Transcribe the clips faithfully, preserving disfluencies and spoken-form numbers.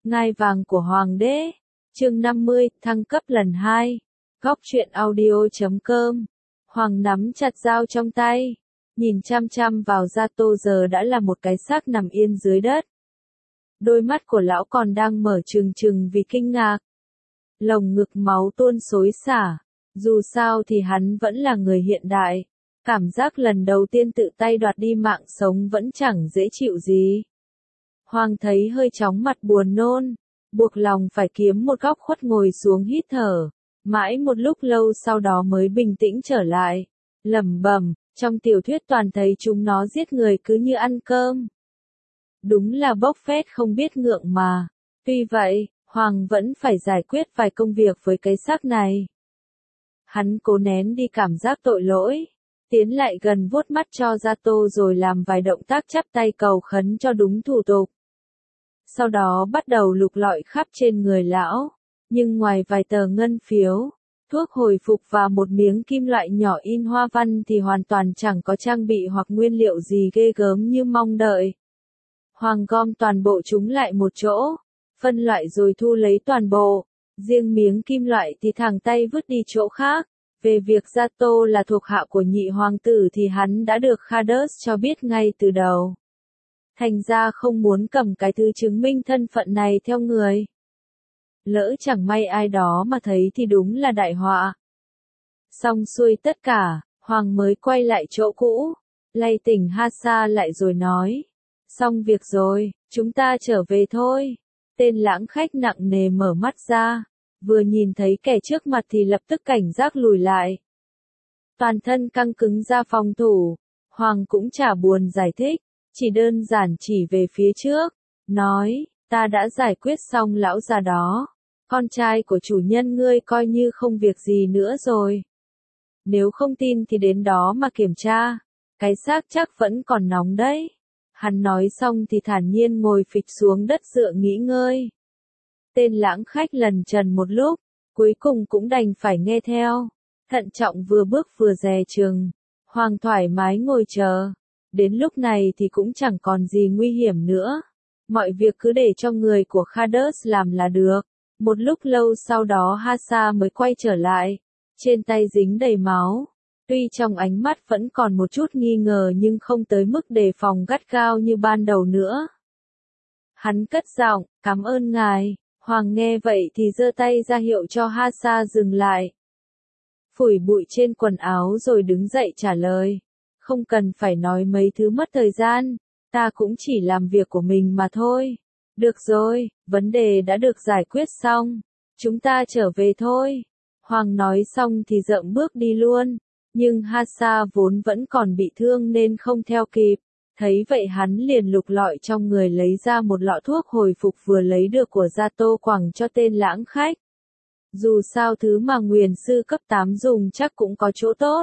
Ngai vàng của Hoàng đế. Chương năm mươi, thăng cấp lần hai. Góc truyện audio chấm com. Hoàng nắm chặt dao trong tay, nhìn chăm chăm vào Zato giờ đã là một cái xác nằm yên dưới đất. Đôi mắt của lão còn đang mở trừng trừng vì kinh ngạc. Lồng ngực máu tuôn xối xả. Dù sao thì hắn vẫn là người hiện đại. Cảm giác lần đầu tiên tự tay đoạt đi mạng sống vẫn chẳng dễ chịu gì. Hoàng thấy hơi chóng mặt buồn nôn, buộc lòng phải kiếm một góc khuất ngồi xuống hít thở. Mãi một lúc lâu sau đó mới bình tĩnh trở lại. Lẩm bẩm, trong tiểu thuyết toàn thấy chúng nó giết người cứ như ăn cơm. Đúng là bốc phét không biết ngượng mà. Tuy vậy, Hoàng vẫn phải giải quyết vài công việc với cái xác này. Hắn cố nén đi cảm giác tội lỗi, tiến lại gần vuốt mắt cho Zato rồi làm vài động tác chắp tay cầu khấn cho đúng thủ tục. Sau đó bắt đầu lục lọi khắp trên người lão, nhưng ngoài vài tờ ngân phiếu, thuốc hồi phục và một miếng kim loại nhỏ in hoa văn thì hoàn toàn chẳng có trang bị hoặc nguyên liệu gì ghê gớm như mong đợi. Hoàng gom toàn bộ chúng lại một chỗ, phân loại rồi thu lấy toàn bộ, riêng miếng kim loại thì thẳng tay vứt đi chỗ khác. Về việc Zato là thuộc hạ của nhị hoàng tử thì hắn đã được Khadus cho biết ngay từ đầu. Thành ra không muốn cầm cái thứ chứng minh thân phận này theo người. Lỡ chẳng may ai đó mà thấy thì đúng là đại họa. Xong xuôi tất cả, Hoàng mới quay lại chỗ cũ, lay tỉnh Hasa lại rồi nói. Xong việc rồi, chúng ta trở về thôi. Tên lãng khách nặng nề mở mắt ra, vừa nhìn thấy kẻ trước mặt thì lập tức cảnh giác lùi lại. Toàn thân căng cứng ra phòng thủ, Hoàng cũng chả buồn giải thích, chỉ đơn giản chỉ về phía trước, nói, ta đã giải quyết xong lão già đó, con trai của chủ nhân ngươi coi như không việc gì nữa rồi. Nếu không tin thì đến đó mà kiểm tra, cái xác chắc vẫn còn nóng đấy. Hắn nói xong thì thản nhiên ngồi phịch xuống đất dựa nghỉ ngơi. Tên lãng khách lần trần một lúc, cuối cùng cũng đành phải nghe theo. Thận trọng vừa bước vừa dè chừng. Hoàng thoải mái ngồi chờ. Đến lúc này thì cũng chẳng còn gì nguy hiểm nữa. Mọi việc cứ để cho người của Khadus làm là được. Một lúc lâu sau đó Hasa mới quay trở lại. Trên tay dính đầy máu. Tuy trong ánh mắt vẫn còn một chút nghi ngờ nhưng không tới mức đề phòng gắt gao như ban đầu nữa. Hắn cất giọng, cảm ơn ngài. Hoàng nghe vậy thì giơ tay ra hiệu cho Hasa dừng lại. Phủi bụi trên quần áo rồi đứng dậy trả lời. Không cần phải nói mấy thứ mất thời gian, ta cũng chỉ làm việc của mình mà thôi. Được rồi, vấn đề đã được giải quyết xong. Chúng ta trở về thôi. Hoàng nói xong thì dậm bước đi luôn. Nhưng Hasa vốn vẫn còn bị thương nên không theo kịp. Thấy vậy hắn liền lục lọi trong người lấy ra một lọ thuốc hồi phục vừa lấy được của Zato quẳng cho tên lãng khách. Dù sao thứ mà nguyền sư cấp tám dùng chắc cũng có chỗ tốt.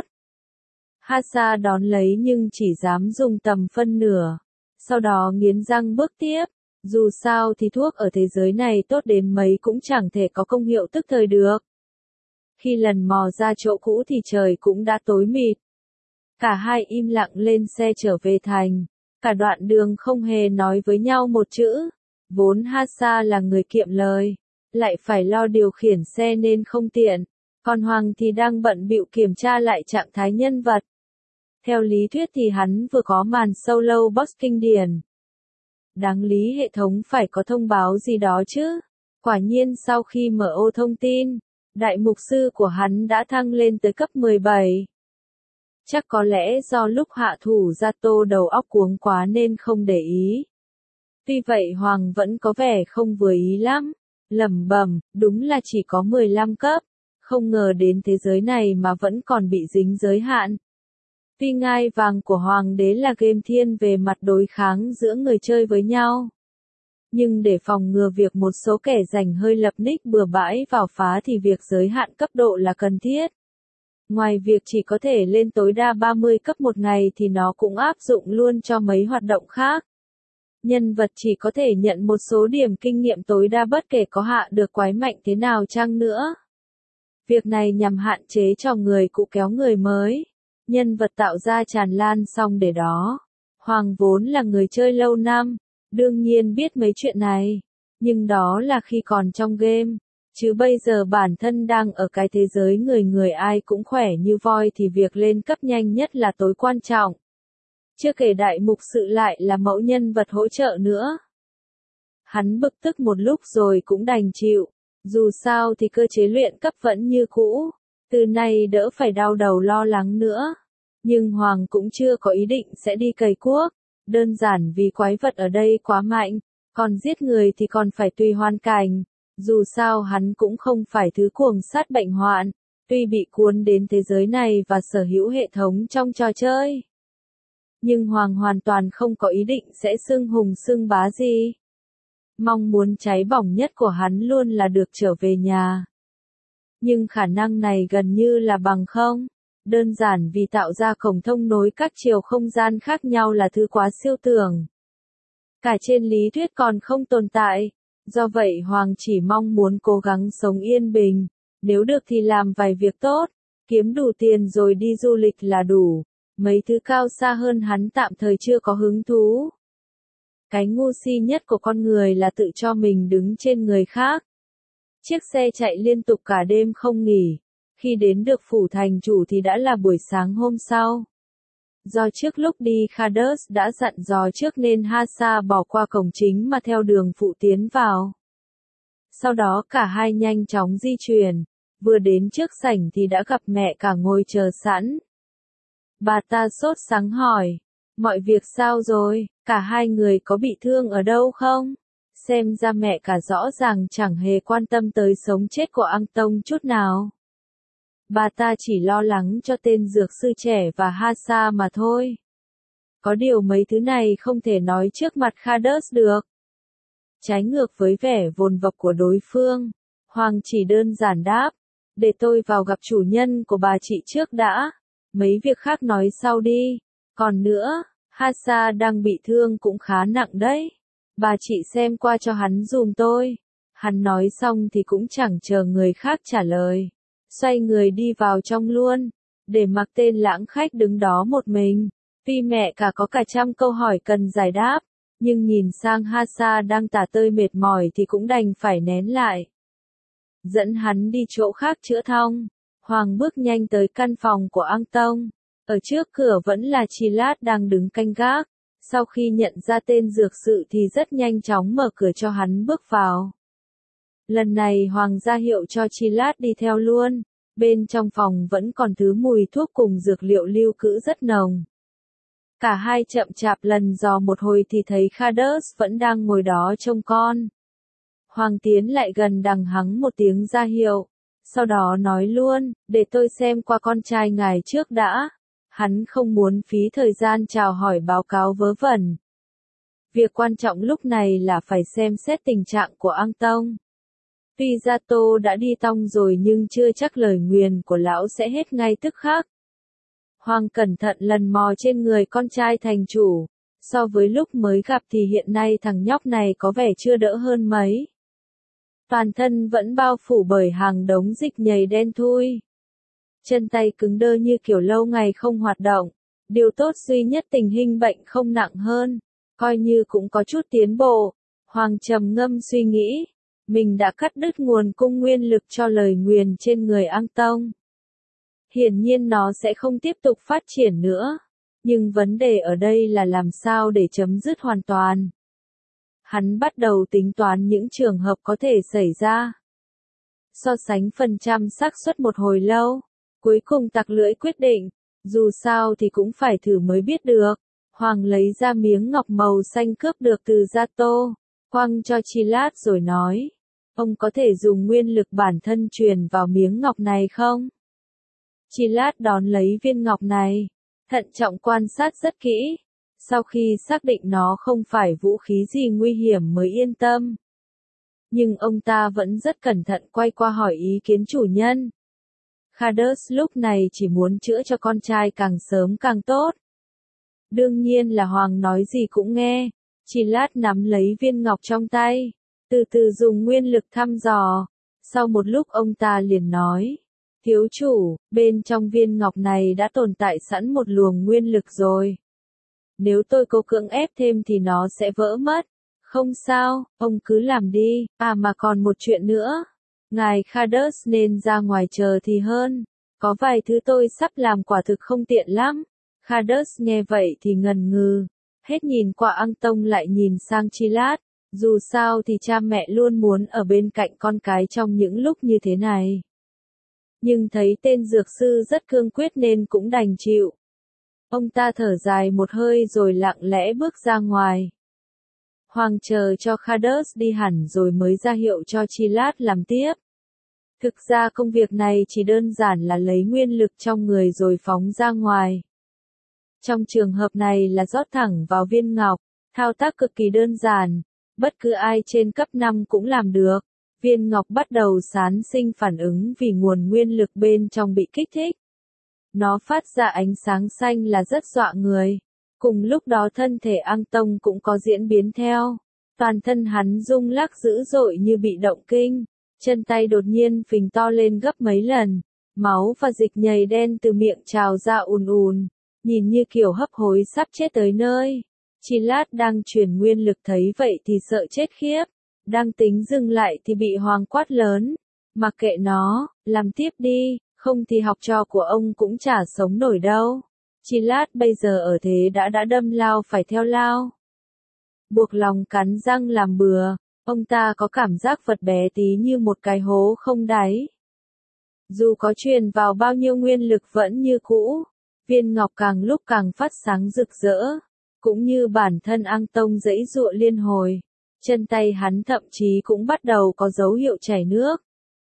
Hasa đón lấy nhưng chỉ dám dùng tầm phân nửa. Sau đó nghiến răng bước tiếp. Dù sao thì thuốc ở thế giới này tốt đến mấy cũng chẳng thể có công hiệu tức thời được. Khi lần mò ra chỗ cũ thì trời cũng đã tối mịt. Cả hai im lặng lên xe trở về thành. Cả đoạn đường không hề nói với nhau một chữ. Vốn Hasa là người kiệm lời, lại phải lo điều khiển xe nên không tiện. Còn Hoàng thì đang bận bịu kiểm tra lại trạng thái nhân vật. Theo lý thuyết thì hắn vừa có màn solo boss kinh điển. Đáng lý hệ thống phải có thông báo gì đó chứ. Quả nhiên sau khi mở ô thông tin, đại mục sư của hắn đã thăng lên tới cấp mười bảy. Chắc có lẽ do lúc hạ thủ Zato đầu óc cuống quá nên không để ý. Tuy vậy Hoàng vẫn có vẻ không vừa ý lắm. Lẩm bẩm, đúng là chỉ có mười lăm cấp. Không ngờ đến thế giới này mà vẫn còn bị dính giới hạn. Tuy ngai vàng của Hoàng đế là game thiên về mặt đối kháng giữa người chơi với nhau. Nhưng để phòng ngừa việc một số kẻ rảnh hơi lập nick bừa bãi vào phá thì việc giới hạn cấp độ là cần thiết. Ngoài việc chỉ có thể lên tối đa ba mươi cấp một ngày thì nó cũng áp dụng luôn cho mấy hoạt động khác. Nhân vật chỉ có thể nhận một số điểm kinh nghiệm tối đa bất kể có hạ được quái mạnh thế nào chăng nữa. Việc này nhằm hạn chế cho người cũ kéo người mới. Nhân vật tạo ra tràn lan xong để đó. Hoàng vốn là người chơi lâu năm, đương nhiên biết mấy chuyện này. Nhưng đó là khi còn trong game, chứ bây giờ bản thân đang ở cái thế giới người người ai cũng khỏe như voi thì việc lên cấp nhanh nhất là tối quan trọng. Chưa kể đại mục sự lại là mẫu nhân vật hỗ trợ nữa. Hắn bực tức một lúc rồi cũng đành chịu, dù sao thì cơ chế luyện cấp vẫn như cũ, từ nay đỡ phải đau đầu lo lắng nữa. Nhưng Hoàng cũng chưa có ý định sẽ đi cày cuốc, đơn giản vì quái vật ở đây quá mạnh, còn giết người thì còn phải tùy hoàn cảnh, dù sao hắn cũng không phải thứ cuồng sát bệnh hoạn, tuy bị cuốn đến thế giới này và sở hữu hệ thống trong trò chơi. Nhưng Hoàng hoàn toàn không có ý định sẽ xưng hùng xưng bá gì. Mong muốn cháy bỏng nhất của hắn luôn là được trở về nhà. Nhưng khả năng này gần như là bằng không, đơn giản vì tạo ra cổng thông nối các chiều không gian khác nhau là thứ quá siêu tưởng. Cả trên lý thuyết còn không tồn tại, do vậy Hoàng chỉ mong muốn cố gắng sống yên bình, nếu được thì làm vài việc tốt, kiếm đủ tiền rồi đi du lịch là đủ, mấy thứ cao xa hơn hắn tạm thời chưa có hứng thú. Cái ngu si nhất của con người là tự cho mình đứng trên người khác. Chiếc xe chạy liên tục cả đêm không nghỉ, khi đến được phủ thành chủ thì đã là buổi sáng hôm sau. Do trước lúc đi Khadus đã dặn dò trước nên Hasa bỏ qua cổng chính mà theo đường phụ tiến vào. Sau đó cả hai nhanh chóng di chuyển, vừa đến trước sảnh thì đã gặp mẹ cả ngồi chờ sẵn. Bà ta sốt sắng hỏi, mọi việc sao rồi, cả hai người có bị thương ở đâu không? Xem ra mẹ cả rõ ràng chẳng hề quan tâm tới sống chết của Ang Tông chút nào. Bà ta chỉ lo lắng cho tên dược sư trẻ và Hasa mà thôi. Có điều mấy thứ này không thể nói trước mặt Khadus được. Trái ngược với vẻ vồn vập của đối phương, Hoàng chỉ đơn giản đáp, để tôi vào gặp chủ nhân của bà chị trước đã, mấy việc khác nói sau đi. Còn nữa, Hasa đang bị thương cũng khá nặng đấy. Bà chị xem qua cho hắn dùm tôi. Hắn nói xong thì cũng chẳng chờ người khác trả lời. Xoay người đi vào trong luôn, để mặc tên lãng khách đứng đó một mình. Tuy mẹ cả có cả trăm câu hỏi cần giải đáp, nhưng nhìn sang Hasa đang tả tơi mệt mỏi thì cũng đành phải nén lại. Dẫn hắn đi chỗ khác chữa thong, Hoàng bước nhanh tới căn phòng của Ang Tông. Ở trước cửa vẫn là Chilat đang đứng canh gác. Sau khi nhận ra tên dược sự thì rất nhanh chóng mở cửa cho hắn bước vào. Lần này Hoàng ra hiệu cho Chilat đi theo luôn. Bên trong phòng vẫn còn thứ mùi thuốc cùng dược liệu lưu cữu rất nồng. Cả hai chậm chạp lần dò một hồi thì thấy Khadus vẫn đang ngồi đó trông con. Hoàng tiến lại gần đằng hắng một tiếng ra hiệu. Sau đó nói luôn, để tôi xem qua con trai ngài trước đã. Hắn không muốn phí thời gian chào hỏi báo cáo vớ vẩn. Việc quan trọng lúc này là phải xem xét tình trạng của Ang Tông. Tuy Zato đã đi tong rồi nhưng chưa chắc lời nguyền của lão sẽ hết ngay tức khắc. Hoàng cẩn thận lần mò trên người con trai thành chủ. So với lúc mới gặp thì hiện nay thằng nhóc này có vẻ chưa đỡ hơn mấy. Toàn thân vẫn bao phủ bởi hàng đống dịch nhầy đen thui. Chân tay cứng đơ như kiểu lâu ngày không hoạt động. Điều tốt duy nhất tình hình bệnh không nặng hơn. Coi như cũng có chút tiến bộ. Hoàng trầm ngâm suy nghĩ. Mình đã cắt đứt nguồn cung nguyên lực cho lời nguyền trên người Ang Tông. Hiển nhiên nó sẽ không tiếp tục phát triển nữa. Nhưng vấn đề ở đây là làm sao để chấm dứt hoàn toàn. Hắn bắt đầu tính toán những trường hợp có thể xảy ra. So sánh phần trăm xác suất một hồi lâu. Cuối cùng tặc lưỡi quyết định. Dù sao thì cũng phải thử mới biết được. Hoàng lấy ra miếng ngọc màu xanh cướp được từ Zato. Quăng cho Chilat rồi nói. Ông có thể dùng nguyên lực bản thân truyền vào miếng ngọc này không? Chilat đón lấy viên ngọc này. Thận trọng quan sát rất kỹ. Sau khi xác định nó không phải vũ khí gì nguy hiểm mới yên tâm. Nhưng ông ta vẫn rất cẩn thận quay qua hỏi ý kiến chủ nhân. Khadus lúc này chỉ muốn chữa cho con trai càng sớm càng tốt. Đương nhiên là Hoàng nói gì cũng nghe. Chilat nắm lấy viên ngọc trong tay. Từ từ dùng nguyên lực thăm dò. Sau một lúc ông ta liền nói. Thiếu chủ, bên trong viên ngọc này đã tồn tại sẵn một luồng nguyên lực rồi. Nếu tôi cố cưỡng ép thêm thì nó sẽ vỡ mất. Không sao, ông cứ làm đi, à mà còn một chuyện nữa. Ngài Khader's nên ra ngoài chờ thì hơn. Có vài thứ tôi sắp làm quả thực không tiện lắm. Khader's nghe vậy thì ngần ngừ. Hết nhìn qua Ang Tông lại nhìn sang Chilat. Dù sao thì cha mẹ luôn muốn ở bên cạnh con cái trong những lúc như thế này. Nhưng thấy tên dược sư rất cương quyết nên cũng đành chịu. Ông ta thở dài một hơi rồi lặng lẽ bước ra ngoài. Hoàng chờ cho Khader's đi hẳn rồi mới ra hiệu cho Chilat làm tiếp. Thực ra công việc này chỉ đơn giản là lấy nguyên lực trong người rồi phóng ra ngoài. Trong trường hợp này là rót thẳng vào viên ngọc, thao tác cực kỳ đơn giản, bất cứ ai trên cấp năm cũng làm được. Viên ngọc bắt đầu sản sinh phản ứng vì nguồn nguyên lực bên trong bị kích thích. Nó phát ra ánh sáng xanh là rất dọa người. Cùng lúc đó thân thể Ang Tông cũng có diễn biến theo. Toàn thân hắn rung lắc dữ dội như bị động kinh. Chân tay đột nhiên phình to lên gấp mấy lần. Máu và dịch nhầy đen từ miệng trào ra ùn ùn. Nhìn như kiểu hấp hối sắp chết tới nơi. Chilat đang truyền nguyên lực thấy vậy thì sợ chết khiếp. Đang tính dừng lại thì bị Hoàng quát lớn. Mặc kệ nó, làm tiếp đi, không thì học trò của ông cũng chả sống nổi đâu. Chilat bây giờ ở thế đã đã đâm lao phải theo lao. Buộc lòng cắn răng làm bừa, ông ta có cảm giác vật bé tí như một cái hố không đáy. Dù có truyền vào bao nhiêu nguyên lực vẫn như cũ, viên ngọc càng lúc càng phát sáng rực rỡ, cũng như bản thân Ang Tông giãy giụa liên hồi, chân tay hắn thậm chí cũng bắt đầu có dấu hiệu chảy nước.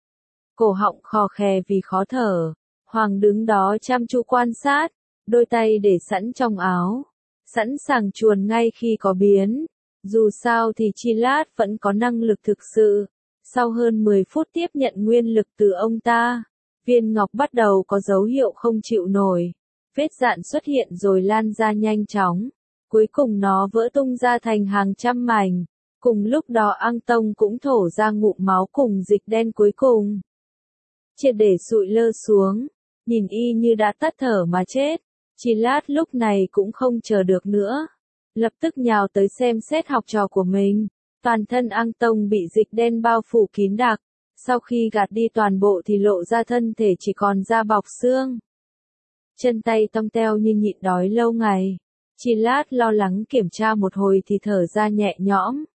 Cổ họng khò khè vì khó thở, Hoàng đứng đó chăm chú quan sát, đôi tay để sẵn trong áo, sẵn sàng chuồn ngay khi có biến. Dù sao thì Chilat vẫn có năng lực thực sự. Sau hơn mười phút tiếp nhận nguyên lực từ ông ta, viên ngọc bắt đầu có dấu hiệu không chịu nổi. Vết dạn xuất hiện rồi lan ra nhanh chóng. Cuối cùng nó vỡ tung ra thành hàng trăm mảnh. Cùng lúc đó Ang Tông cũng thổ ra ngụm máu cùng dịch đen cuối cùng. Triệt để sụi lơ xuống, nhìn y như đã tắt thở mà chết. Chilat lúc này cũng không chờ được nữa. Lập tức nhào tới xem xét học trò của mình. Toàn thân Ang Tông bị dịch đen bao phủ kín đặc. Sau khi gạt đi toàn bộ thì lộ ra thân thể chỉ còn da bọc xương. Chân tay tông teo như nhịn đói lâu ngày. Chilat lo lắng kiểm tra một hồi thì thở ra nhẹ nhõm.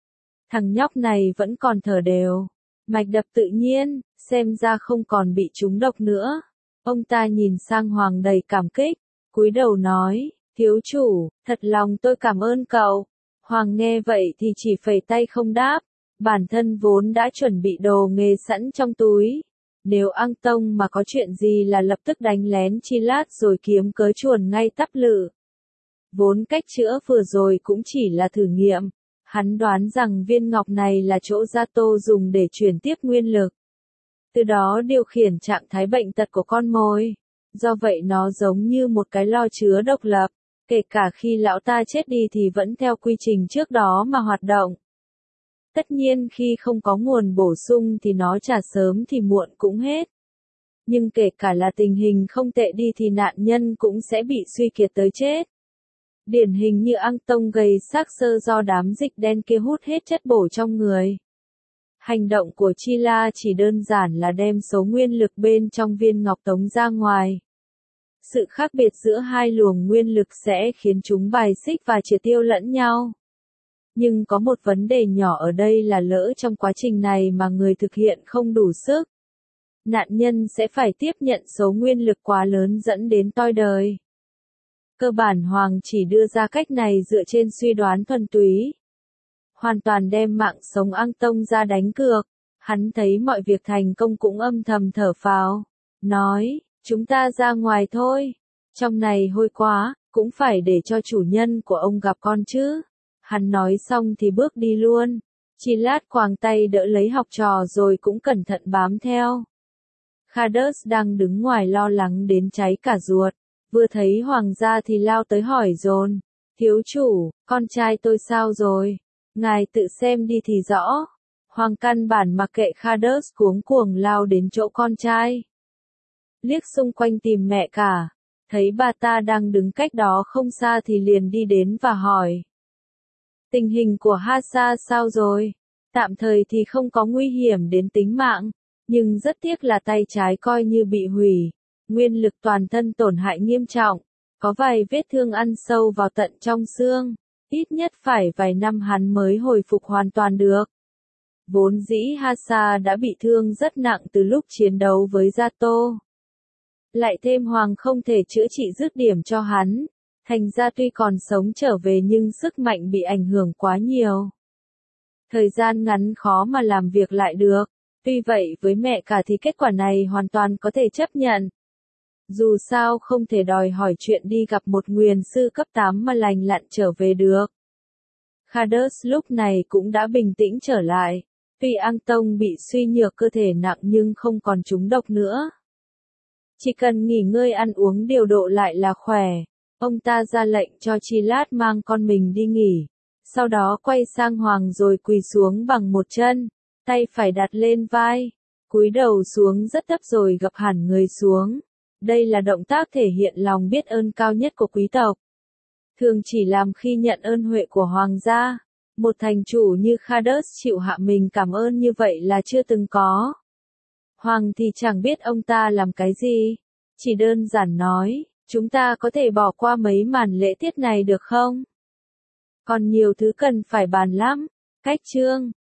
Thằng nhóc này vẫn còn thở đều. Mạch đập tự nhiên, xem ra không còn bị trúng độc nữa. Ông ta nhìn sang Hoàng đầy cảm kích, cúi đầu nói. Thiếu chủ, thật lòng tôi cảm ơn cậu. Hoàng nghe vậy thì chỉ phẩy tay không đáp. Bản thân vốn đã chuẩn bị đồ nghề sẵn trong túi. Nếu Ang Tông mà có chuyện gì là lập tức đánh lén Chilat rồi kiếm cớ chuồn ngay tắp lự. Vốn cách chữa vừa rồi cũng chỉ là thử nghiệm. Hắn đoán rằng viên ngọc này là chỗ Zato dùng để truyền tiếp nguyên lực. Từ đó điều khiển trạng thái bệnh tật của con mồi. Do vậy nó giống như một cái lò chứa độc lập. Kể cả khi lão ta chết đi thì vẫn theo quy trình trước đó mà hoạt động. Tất nhiên khi không có nguồn bổ sung thì nó chả sớm thì muộn cũng hết. Nhưng kể cả là tình hình không tệ đi thì nạn nhân cũng sẽ bị suy kiệt tới chết. Điển hình như Ang Tông gầy xác xơ do đám dịch đen kia hút hết chất bổ trong người. Hành động của Chila chỉ đơn giản là đem số nguyên lực bên trong viên ngọc tống ra ngoài. Sự khác biệt giữa hai luồng nguyên lực sẽ khiến chúng bài xích và triệt tiêu lẫn nhau. Nhưng có một vấn đề nhỏ ở đây là lỡ trong quá trình này mà người thực hiện không đủ sức. Nạn nhân sẽ phải tiếp nhận số nguyên lực quá lớn dẫn đến toi đời. Cơ bản Hoàng chỉ đưa ra cách này dựa trên suy đoán thuần túy. Hoàn toàn đem mạng sống Ang Tông ra đánh cược. Hắn thấy mọi việc thành công cũng âm thầm thở phào. Nói, chúng ta ra ngoài thôi. Trong này hôi quá, cũng phải để cho chủ nhân của ông gặp con chứ. Hắn nói xong thì bước đi luôn. Chilat quàng tay đỡ lấy học trò rồi cũng cẩn thận bám theo. Khader's đang đứng ngoài lo lắng đến cháy cả ruột. Vừa thấy Hoàng gia thì lao tới hỏi dồn. Thiếu chủ, con trai tôi sao rồi? Ngài tự xem đi thì rõ. Hoàng căn bản mặc kệ Khader's cuống cuồng lao đến chỗ con trai. Liếc xung quanh tìm mẹ cả. Thấy bà ta đang đứng cách đó không xa thì liền đi đến và hỏi. Tình hình của Hassa sao rồi? Tạm thời thì không có nguy hiểm đến tính mạng, nhưng rất tiếc là tay trái coi như bị hủy, nguyên lực toàn thân tổn hại nghiêm trọng, có vài vết thương ăn sâu vào tận trong xương, ít nhất phải vài năm hắn mới hồi phục hoàn toàn được. Vốn dĩ Hassa đã bị thương rất nặng từ lúc chiến đấu với Zato. Lại thêm Hoàng không thể chữa trị dứt điểm cho hắn, thành ra tuy còn sống trở về nhưng sức mạnh bị ảnh hưởng quá nhiều. Thời gian ngắn khó mà làm việc lại được, tuy vậy với mẹ cả thì kết quả này hoàn toàn có thể chấp nhận. Dù sao không thể đòi hỏi chuyện đi gặp một nguyền sư cấp tám mà lành lặn trở về được. Khadus lúc này cũng đã bình tĩnh trở lại, tuy Ang Tông bị suy nhược cơ thể nặng nhưng không còn trúng độc nữa. Chỉ cần nghỉ ngơi ăn uống điều độ lại là khỏe, ông ta ra lệnh cho Chi Lát mang con mình đi nghỉ, sau đó quay sang Hoàng rồi quỳ xuống bằng một chân, tay phải đặt lên vai, cúi đầu xuống rất thấp rồi gập hẳn người xuống. Đây là động tác thể hiện lòng biết ơn cao nhất của quý tộc. Thường chỉ làm khi nhận ơn huệ của hoàng gia, một thành chủ như Khadus chịu hạ mình cảm ơn như vậy là chưa từng có. Hoàng thì chẳng biết ông ta làm cái gì, chỉ đơn giản nói, chúng ta có thể bỏ qua mấy màn lễ tiết này được không? Còn nhiều thứ cần phải bàn lắm. Cách chương